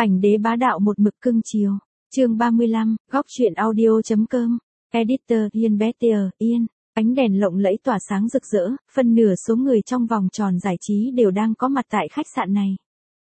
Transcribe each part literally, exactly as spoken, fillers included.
Ảnh đế bá đạo một mực cưng chiều. Chương ba mươi lăm, góc truyện audio.com. Editor Ian Better, Ian. Ánh đèn lộng lẫy tỏa sáng rực rỡ, phân nửa số người trong vòng tròn giải trí đều đang có mặt tại khách sạn này.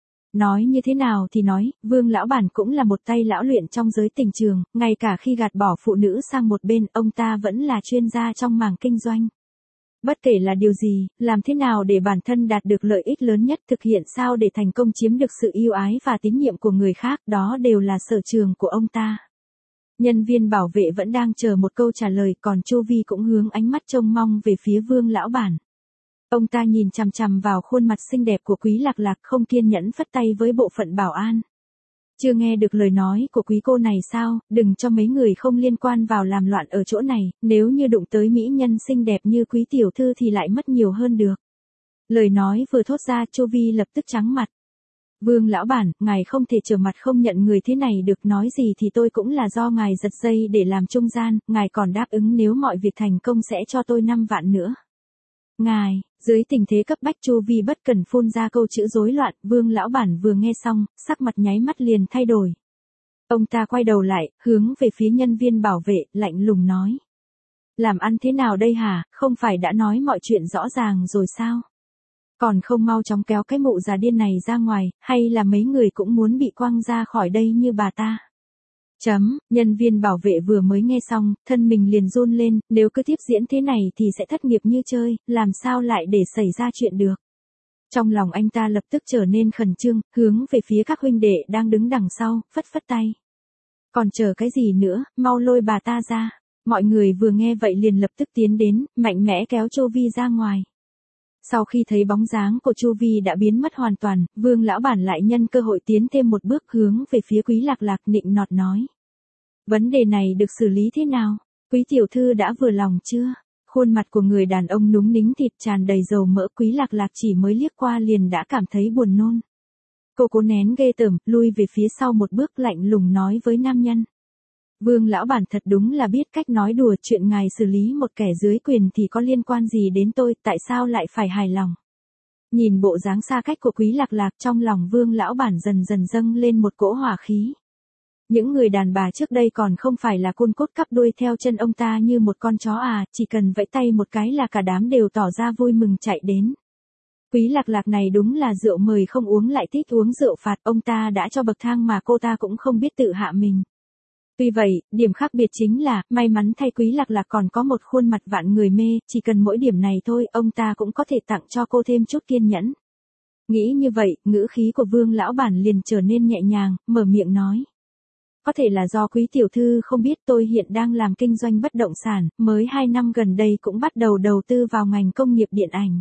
Nói như thế nào thì nói, Vương lão bản cũng là một tay lão luyện trong giới tình trường, ngay cả khi gạt bỏ phụ nữ sang một bên, ông ta vẫn là chuyên gia trong mảng kinh doanh. Bất kể là điều gì, làm thế nào để bản thân đạt được lợi ích lớn nhất, thực hiện sao để thành công chiếm được sự yêu ái và tín nhiệm của người khác, đó đều là sở trường của ông ta. Nhân viên bảo vệ vẫn đang chờ một câu trả lời, còn Chu Vi cũng hướng ánh mắt trông mong về phía Vương lão bản. Ông ta nhìn chằm chằm vào khuôn mặt xinh đẹp của Quý Lạc Lạc, không kiên nhẫn phất tay với bộ phận bảo an. Chưa nghe được lời nói của quý cô này sao, đừng cho mấy người không liên quan vào làm loạn ở chỗ này, nếu như đụng tới mỹ nhân xinh đẹp như quý tiểu thư thì lại mất nhiều hơn được. Lời nói vừa thốt ra, Chu Vi lập tức trắng mặt. Vương lão bản, ngài không thể trở mặt không nhận người thế này được, nói gì thì tôi cũng là do ngài giật dây để làm trung gian, ngài còn đáp ứng nếu mọi việc thành công sẽ cho tôi năm vạn nữa. Ngài, dưới tình thế cấp bách Chu Vi bất cần phun ra câu chữ rối loạn, Vương lão bản vừa nghe xong, sắc mặt nháy mắt liền thay đổi. Ông ta quay đầu lại, hướng về phía nhân viên bảo vệ, lạnh lùng nói. Làm ăn thế nào đây hả, không phải đã nói mọi chuyện rõ ràng rồi sao? Còn không mau chóng kéo cái mụ già điên này ra ngoài, hay là mấy người cũng muốn bị quăng ra khỏi đây như bà ta? Chấm, nhân viên bảo vệ vừa mới nghe xong, thân mình liền run lên, nếu cứ tiếp diễn thế này thì sẽ thất nghiệp như chơi, làm sao lại để xảy ra chuyện được. Trong lòng anh ta lập tức trở nên khẩn trương, hướng về phía các huynh đệ đang đứng đằng sau, phất phất tay. Còn chờ cái gì nữa, mau lôi bà ta ra. Mọi người vừa nghe vậy liền lập tức tiến đến, mạnh mẽ kéo Chu Vi ra ngoài. Sau khi thấy bóng dáng của Chu Vi đã biến mất hoàn toàn, Vương lão bản lại nhân cơ hội tiến thêm một bước, hướng về phía Quý Lạc Lạc nịnh nọt nói. Vấn đề này được xử lý thế nào? Quý tiểu thư đã vừa lòng chưa? Khuôn mặt của người đàn ông núng nính thịt tràn đầy dầu mỡ, Quý Lạc Lạc chỉ mới liếc qua liền đã cảm thấy buồn nôn. Cô cố nén ghê tởm, lui về phía sau một bước, lạnh lùng nói với nam nhân. Vương lão bản thật đúng là biết cách nói đùa, chuyện ngài xử lý một kẻ dưới quyền thì có liên quan gì đến tôi, tại sao lại phải hài lòng? Nhìn bộ dáng xa cách của Quý Lạc Lạc, trong lòng Vương lão bản dần dần dâng lên một cỗ hỏa khí. Những người đàn bà trước đây còn không phải là côn cốt cắp đuôi theo chân ông ta như một con chó à, chỉ cần vẫy tay một cái là cả đám đều tỏ ra vui mừng chạy đến. Quý Lạc Lạc này đúng là rượu mời không uống lại thích uống rượu phạt, ông ta đã cho bậc thang mà cô ta cũng không biết tự hạ mình. Tuy vậy, điểm khác biệt chính là, may mắn thay Quý Lạc Lạc còn có một khuôn mặt vạn người mê, chỉ cần mỗi điểm này thôi, ông ta cũng có thể tặng cho cô thêm chút kiên nhẫn. Nghĩ như vậy, ngữ khí của Vương lão bản liền trở nên nhẹ nhàng, mở miệng nói. Có thể là do quý tiểu thư không biết tôi hiện đang làm kinh doanh bất động sản, mới hai năm gần đây cũng bắt đầu đầu tư vào ngành công nghiệp điện ảnh.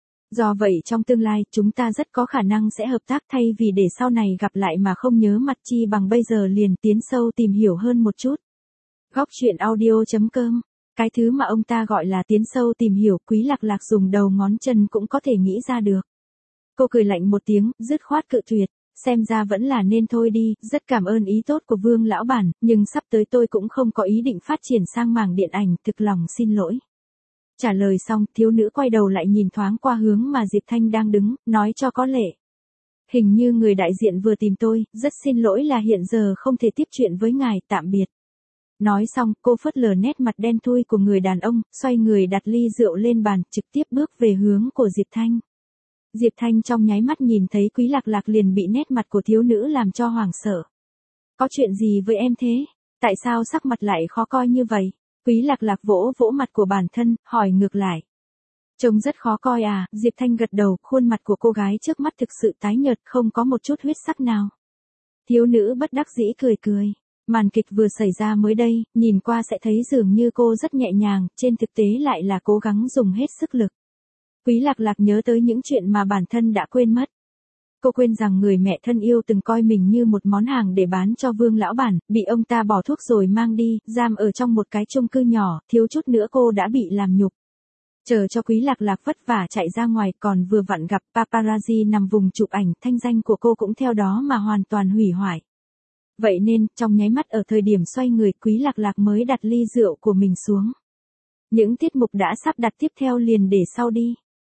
Do vậy trong tương lai, chúng ta rất có khả năng sẽ hợp tác, thay vì để sau này gặp lại mà không nhớ mặt, chi bằng bây giờ liền tiến sâu tìm hiểu hơn một chút. Góc truyện audio.com. Cái thứ mà ông ta gọi là tiến sâu tìm hiểu, Quý Lạc Lạc dùng đầu ngón chân cũng có thể nghĩ ra được. Cô cười lạnh một tiếng, dứt khoát cự tuyệt. Xem ra vẫn là nên thôi đi, rất cảm ơn ý tốt của Vương lão bản, nhưng sắp tới tôi cũng không có ý định phát triển sang mảng điện ảnh, thực lòng xin lỗi. Trả lời xong, thiếu nữ quay đầu lại nhìn thoáng qua hướng mà Diệp Thanh đang đứng, nói cho có lệ. Hình như người đại diện vừa tìm tôi, rất xin lỗi là hiện giờ không thể tiếp chuyện với ngài, tạm biệt. Nói xong, cô phớt lờ nét mặt đen thui của người đàn ông, xoay người đặt ly rượu lên bàn, trực tiếp bước về hướng của Diệp Thanh. Diệp Thanh trong nháy mắt nhìn thấy Quý Lạc Lạc liền bị nét mặt của thiếu nữ làm cho hoảng sợ. Có chuyện gì với em thế? Tại sao sắc mặt lại khó coi như vậy? Quý Lạc Lạc vỗ vỗ mặt của bản thân, hỏi ngược lại. Trông rất khó coi à? Diệp Thanh gật đầu, khuôn mặt của cô gái trước mắt thực sự tái nhợt, không có một chút huyết sắc nào. Thiếu nữ bất đắc dĩ cười cười. Màn kịch vừa xảy ra mới đây, nhìn qua sẽ thấy dường như cô rất nhẹ nhàng, trên thực tế lại là cố gắng dùng hết sức lực. Quý Lạc Lạc nhớ tới những chuyện mà bản thân đã quên mất. Cô quên rằng người mẹ thân yêu từng coi mình như một món hàng để bán cho Vương lão bản, bị ông ta bỏ thuốc rồi mang đi, giam ở trong một cái chung cư nhỏ, thiếu chút nữa cô đã bị làm nhục. Chờ cho Quý Lạc Lạc vất vả chạy ra ngoài, còn vừa vặn gặp paparazzi nằm vùng chụp ảnh, thanh danh của cô cũng theo đó mà hoàn toàn hủy hoại. Vậy nên, trong nháy mắt ở thời điểm xoay người, Quý Lạc Lạc mới đặt ly rượu của mình xuống. Những tiết mục đã sắp đặt tiếp theo liền để sau đi.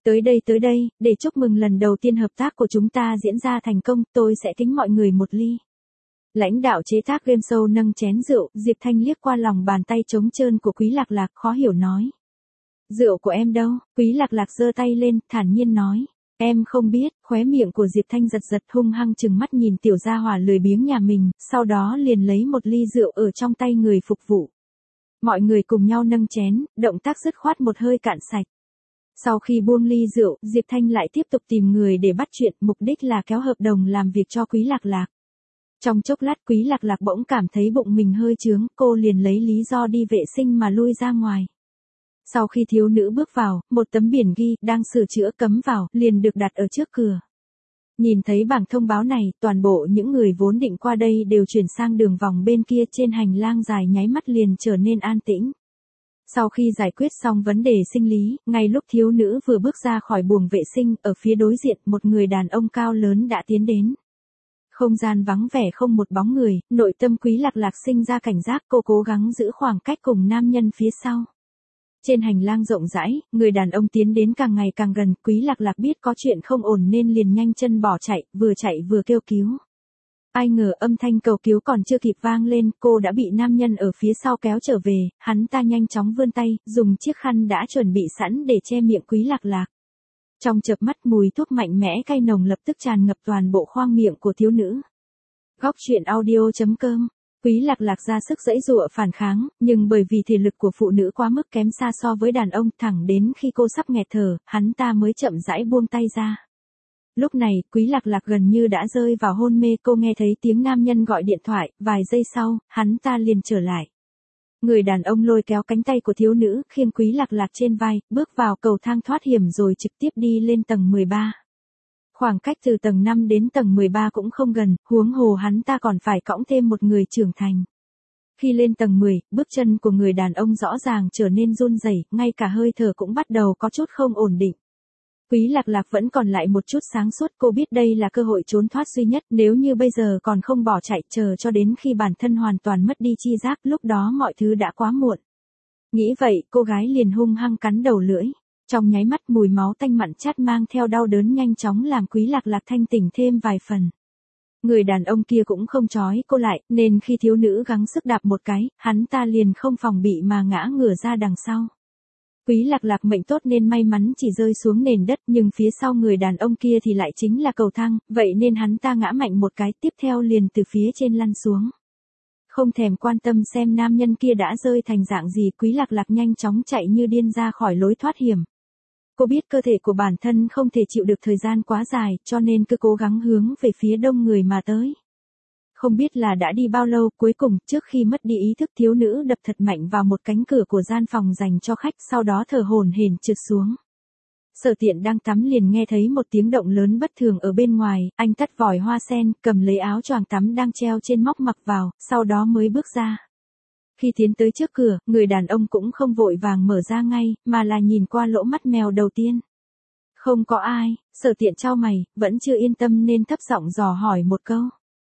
Tới đây tới đây, để chúc mừng lần đầu tiên hợp tác của chúng ta diễn ra thành công, tôi sẽ kính mọi người một ly. Lãnh đạo chế tác game show nâng chén rượu, Diệp Thanh liếc qua lòng bàn tay trống trơn của Quý Lạc Lạc, khó hiểu nói. Rượu của em đâu? Quý Lạc Lạc giơ tay lên, thản nhiên nói. Em không biết, khóe miệng của Diệp Thanh giật giật, hung hăng chừng mắt nhìn tiểu gia hỏa lười biếng nhà mình, sau đó liền lấy một ly rượu ở trong tay người phục vụ. Mọi người cùng nhau nâng chén, động tác dứt khoát một hơi cạn sạch. Sau khi buông ly rượu, Diệp Thanh lại tiếp tục tìm người để bắt chuyện, mục đích là kéo hợp đồng làm việc cho Quý Lạc Lạc. Trong chốc lát Quý Lạc Lạc bỗng cảm thấy bụng mình hơi chướng, cô liền lấy lý do đi vệ sinh mà lui ra ngoài. Sau khi thiếu nữ bước vào, một tấm biển ghi, đang sửa chữa cấm vào, liền được đặt ở trước cửa. Nhìn thấy bảng thông báo này, toàn bộ những người vốn định qua đây đều chuyển sang đường vòng bên kia, trên hành lang dài nháy mắt liền trở nên an tĩnh. Sau khi giải quyết xong vấn đề sinh lý, ngay lúc thiếu nữ vừa bước ra khỏi buồng vệ sinh, ở phía đối diện, một người đàn ông cao lớn đã tiến đến. Không gian vắng vẻ không một bóng người, nội tâm Quý Lạc Lạc sinh ra cảnh giác, cô cố gắng giữ khoảng cách cùng nam nhân phía sau. Trên hành lang rộng rãi, người đàn ông tiến đến càng ngày càng gần, Quý Lạc Lạc biết có chuyện không ổn nên liền nhanh chân bỏ chạy, vừa chạy vừa kêu cứu. Ai ngờ âm thanh cầu cứu còn chưa kịp vang lên, cô đã bị nam nhân ở phía sau kéo trở về, hắn ta nhanh chóng vươn tay, dùng chiếc khăn đã chuẩn bị sẵn để che miệng Quý Lạc Lạc. Trong chớp mắt mùi thuốc mạnh mẽ cay nồng lập tức tràn ngập toàn bộ khoang miệng của thiếu nữ. Góc truyện audio chấm com. Quý Lạc Lạc ra sức giãy giụa phản kháng, nhưng bởi vì thể lực của phụ nữ quá mức kém xa so với đàn ông, thẳng đến khi cô sắp nghẹt thở, hắn ta mới chậm rãi buông tay ra. Lúc này, Quý Lạc Lạc gần như đã rơi vào hôn mê, cô nghe thấy tiếng nam nhân gọi điện thoại, vài giây sau, hắn ta liền trở lại. Người đàn ông lôi kéo cánh tay của thiếu nữ, khiêng Quý Lạc Lạc trên vai, bước vào cầu thang thoát hiểm rồi trực tiếp đi lên tầng mười ba. Khoảng cách từ tầng năm đến tầng mười ba cũng không gần, huống hồ hắn ta còn phải cõng thêm một người trưởng thành. Khi lên tầng mười, bước chân của người đàn ông rõ ràng trở nên run rẩy, ngay cả hơi thở cũng bắt đầu có chút không ổn định. Quý Lạc Lạc vẫn còn lại một chút sáng suốt, cô biết đây là cơ hội trốn thoát duy nhất, nếu như bây giờ còn không bỏ chạy chờ cho đến khi bản thân hoàn toàn mất đi chi giác, lúc đó mọi thứ đã quá muộn. Nghĩ vậy, cô gái liền hung hăng cắn đầu lưỡi. Trong nháy mắt mùi máu tanh mặn chát mang theo đau đớn nhanh chóng làm Quý Lạc Lạc thanh tỉnh thêm vài phần. Người đàn ông kia cũng không trói cô lại, nên khi thiếu nữ gắng sức đạp một cái, hắn ta liền không phòng bị mà ngã ngửa ra đằng sau. Quý Lạc Lạc mệnh tốt nên may mắn chỉ rơi xuống nền đất, nhưng phía sau người đàn ông kia thì lại chính là cầu thang, vậy nên hắn ta ngã mạnh một cái, tiếp theo liền từ phía trên lăn xuống. Không thèm quan tâm xem nam nhân kia đã rơi thành dạng gì, Quý Lạc Lạc nhanh chóng chạy như điên ra khỏi lối thoát hiểm. Cô biết cơ thể của bản thân không thể chịu được thời gian quá dài, cho nên cứ cố gắng hướng về phía đông người mà tới. Không biết là đã đi bao lâu, cuối cùng, trước khi mất đi ý thức, thiếu nữ đập thật mạnh vào một cánh cửa của gian phòng dành cho khách, sau đó thở hổn hển trượt xuống. Sở Tiện đang tắm liền nghe thấy một tiếng động lớn bất thường ở bên ngoài, anh tắt vòi hoa sen, cầm lấy áo choàng tắm đang treo trên móc mặc vào, sau đó mới bước ra. Khi tiến tới trước cửa, người đàn ông cũng không vội vàng mở ra ngay, mà là nhìn qua lỗ mắt mèo đầu tiên. Không có ai, Sở Tiện chau mày, vẫn chưa yên tâm nên thấp giọng dò hỏi một câu.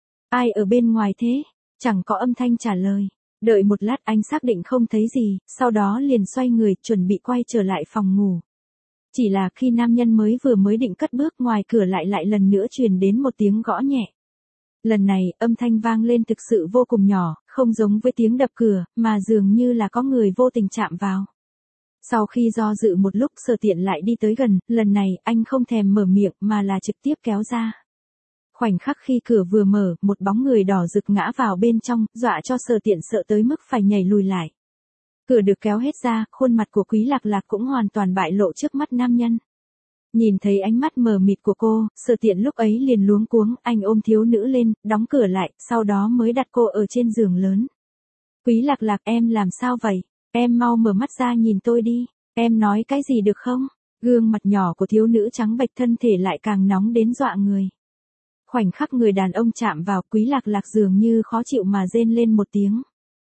Ai ở bên ngoài thế? Chẳng có âm thanh trả lời. Đợi một lát anh xác định không thấy gì, sau đó liền xoay người chuẩn bị quay trở lại phòng ngủ. Chỉ là khi nam nhân mới vừa mới định cất bước, ngoài cửa lại lại lần nữa truyền đến một tiếng gõ nhẹ. Lần này, âm thanh vang lên thực sự vô cùng nhỏ, không giống với tiếng đập cửa, mà dường như là có người vô tình chạm vào. Sau khi do dự một lúc, Sở Tiện lại đi tới gần, lần này anh không thèm mở miệng mà là trực tiếp kéo ra. Khoảnh khắc khi cửa vừa mở, một bóng người đỏ rực ngã vào bên trong, dọa cho Sở Tiện sợ tới mức phải nhảy lùi lại. Cửa được kéo hết ra, khuôn mặt của Quý Lạc Lạc cũng hoàn toàn bại lộ trước mắt nam nhân. Nhìn thấy ánh mắt mờ mịt của cô, Sở Tiện lúc ấy liền luống cuống, anh ôm thiếu nữ lên, đóng cửa lại, sau đó mới đặt cô ở trên giường lớn. Quý Lạc Lạc, em làm sao vậy? Em mau mở mắt ra nhìn tôi đi, em nói cái gì được không? Gương mặt nhỏ của thiếu nữ trắng bệch, thân thể lại càng nóng đến dọa người. Khoảnh khắc người đàn ông chạm vào, Quý Lạc Lạc dường như khó chịu mà rên lên một tiếng.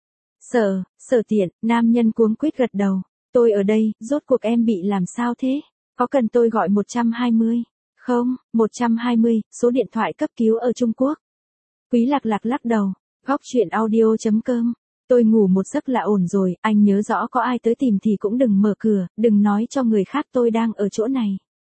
Sở, Sở Tiện, nam nhân cuống quýt gật đầu. Tôi ở đây, rốt cuộc em bị làm sao thế? Có cần tôi gọi một trăm hai mươi? Không, một trăm hai mươi, số điện thoại cấp cứu ở Trung Quốc. Quý Lạc Lạc lắc đầu. Góc truyện audio chấm com. Tôi ngủ một giấc là ổn rồi, anh nhớ rõ có ai tới tìm thì cũng đừng mở cửa, đừng nói cho người khác tôi đang ở chỗ này.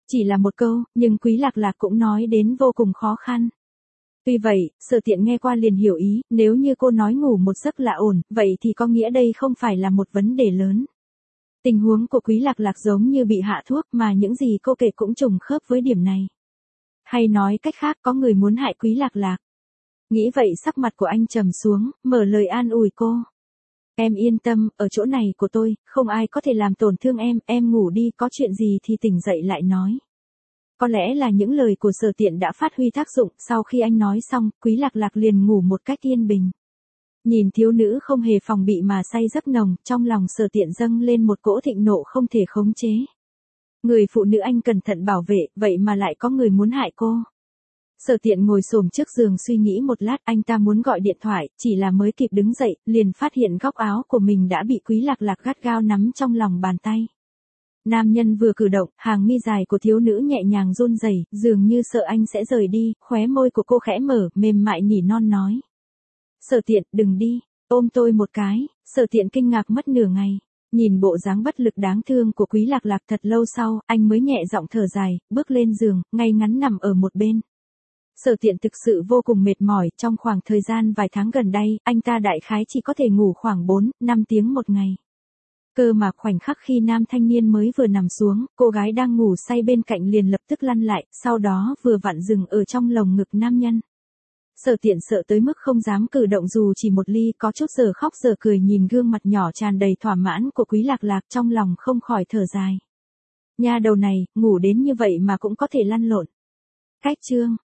Chỉ là một câu, nhưng Quý Lạc Lạc cũng nói đến vô cùng khó khăn. Tuy vậy, Sở Tiện nghe qua liền hiểu ý, nếu như cô nói ngủ một giấc là ổn, vậy thì có nghĩa đây không phải là một vấn đề lớn. Tình huống của Quý Lạc Lạc giống như bị hạ thuốc mà những gì cô kể cũng trùng khớp với điểm này. Hay nói cách khác có người muốn hại Quý Lạc Lạc. Nghĩ vậy sắc mặt của anh trầm xuống, mở lời an ủi cô. Em yên tâm, ở chỗ này của tôi, không ai có thể làm tổn thương em, em ngủ đi, có chuyện gì thì tỉnh dậy lại nói. Có lẽ là những lời của Sở Tiện đã phát huy tác dụng, sau khi anh nói xong, Quý Lạc Lạc liền ngủ một cách yên bình. Nhìn thiếu nữ không hề phòng bị mà say giấc nồng, trong lòng Sở Tiện dâng lên một cỗ thịnh nộ không thể khống chế. Người phụ nữ anh cẩn thận bảo vệ, vậy mà lại có người muốn hại cô. Sở Tiện ngồi xổm trước giường suy nghĩ một lát, anh ta muốn gọi điện thoại, chỉ là mới kịp đứng dậy, liền phát hiện góc áo của mình đã bị Quý Lạc Lạc gắt gao nắm trong lòng bàn tay. Nam nhân vừa cử động, hàng mi dài của thiếu nữ nhẹ nhàng run rẩy, dường như sợ anh sẽ rời đi, khóe môi của cô khẽ mở, mềm mại nỉ non nói. Sở Tiện, đừng đi, ôm tôi một cái. Sở Tiện kinh ngạc mất nửa ngày. Nhìn bộ dáng bất lực đáng thương của Quý Lạc Lạc thật lâu sau, anh mới nhẹ giọng thở dài, bước lên giường, ngay ngắn nằm ở một bên. Sở Tiện thực sự vô cùng mệt mỏi, trong khoảng thời gian vài tháng gần đây, anh ta đại khái chỉ có thể ngủ khoảng bốn, năm tiếng một ngày. Cơ mà khoảnh khắc khi nam thanh niên mới vừa nằm xuống, cô gái đang ngủ say bên cạnh liền lập tức lăn lại, sau đó vừa vặn dừng ở trong lồng ngực nam nhân. Sở Tiện sợ tới mức không dám cử động dù chỉ một ly, có chút giờ khóc giờ cười nhìn gương mặt nhỏ tràn đầy thỏa mãn của Quý Lạc Lạc, trong lòng không khỏi thở dài. Nha đầu này, ngủ đến như vậy mà cũng có thể lăn lộn. Cách chương